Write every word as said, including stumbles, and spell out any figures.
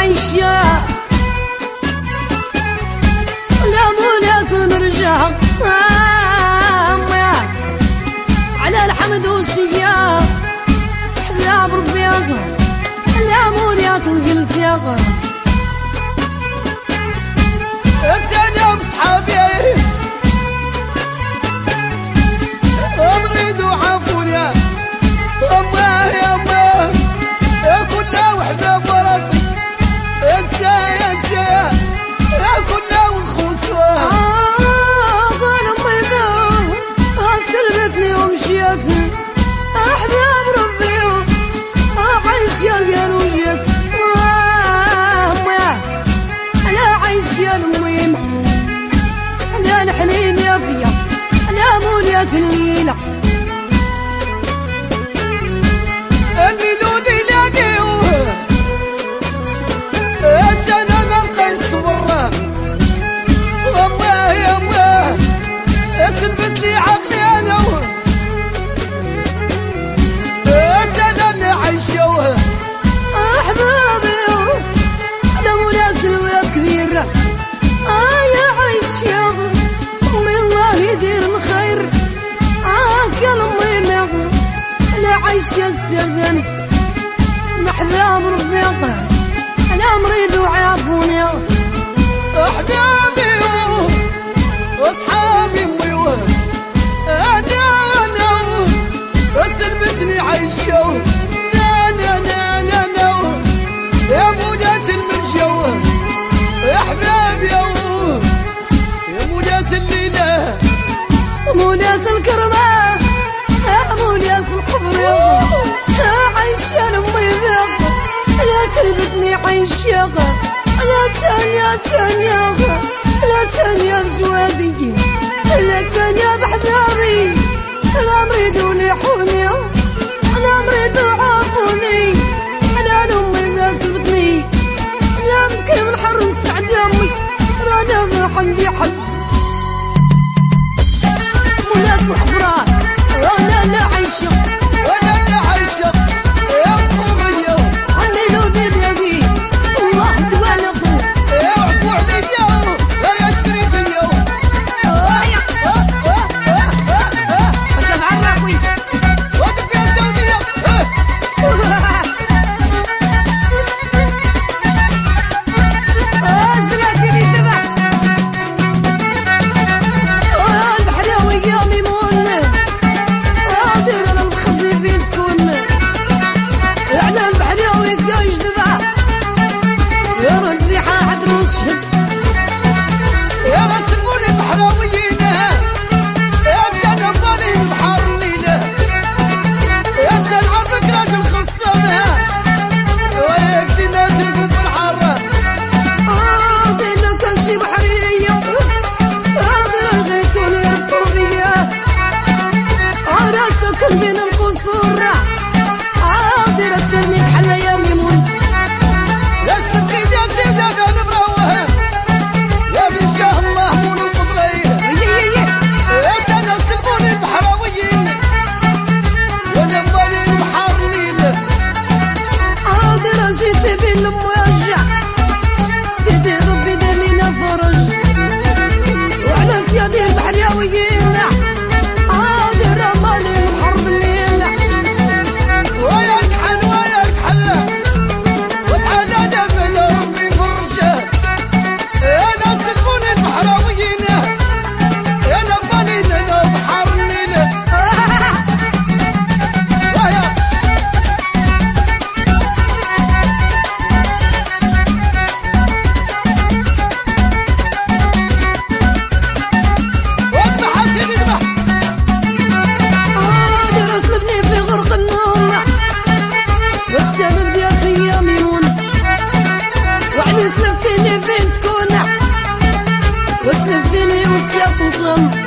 عيشة لا مولاة نرجع على الحمد والشيا حباب ربي لا مولاة القلت يا انت بصحابي امريد وعافوني يا اماه يا اماه يا كلها وحباب وراسي انت يا انت يا كلها وخوتها ظل امي سلبتني ومشيت احباب ربي عايش يا قالوا جيت لا عيش يا المهم لا الحنين يا فيا لا مولية الليلة الميلود يلاقيوه انت انا ما لقيت صبره اماه يا اماه سلبت لي عقلي انا انت انا اللي عايشوه احبابي لا مولات الولاد كبيرة آه يا عيش يا أمي الله يدير الخير آه يا أمي لا عيش يا السربان محذاب ربي أنا مريض وعافوني أحبابي وأصحابي أمي أنا أنا سلبتني عيشة أنا أنا أنا يا مولاة المنجوة يا حبابي يا مولاة الليلة مولاة الكرمة يا مولاة القبر يا عيشة لأمي لا سلبتني عيشة لا تانية تانية لا تانية بجوادي لا تانية بحبابي لا مريض ونيحوني لا مريض وعافوني لا لأمي ما سلبتني لا ممكن من حر السعد أمي لا ما عندي حد مولاة الحفرة وانا لا عايشة وانا لا عايشة يا قومية عني لو ذي اليبي الله دوانا قوم يا عفو عليا يا شريفية انت معنا اخوي وقف يا الدودية اجدبا سيدي اجدبا البحراوي يا ميمون دير انا الخفي فين تكون على البحراوي يا اجدبا يا رد ريحة عدروس يا رسموني البحراويين يا انسان فاني بحر الليلة يا انسان عرفك راجل خصمها ويا كدينا ترقد بالحارة اه دينا كان شي بحرية اه غيتوني ربطوا بيا اه ساكن بين القصور اه دير السرمي بحال يا ميمون يا سيدي يا سيدي انا مروه يا من شاء الله مول القدرين يا انا سلموني البحراويين وانا مالي البحر الليل اه دير جيت بين المواجع سيدي ربي دار لينا فرج وعلى سيادي البحراويين اه دير مالي البحر بالليل ويا كحل ويا كحل وتعالى دفن ربي فرشه انا سلموني البحراويين انا مالي انا بحر الليل ويا واذبح يا سيدي اذبح اه دير سلبني في غرق النوم والسبب ديالتي يا ميمون وعلي سلبتيني فين تكون وسلبتيني وانت يا سلطان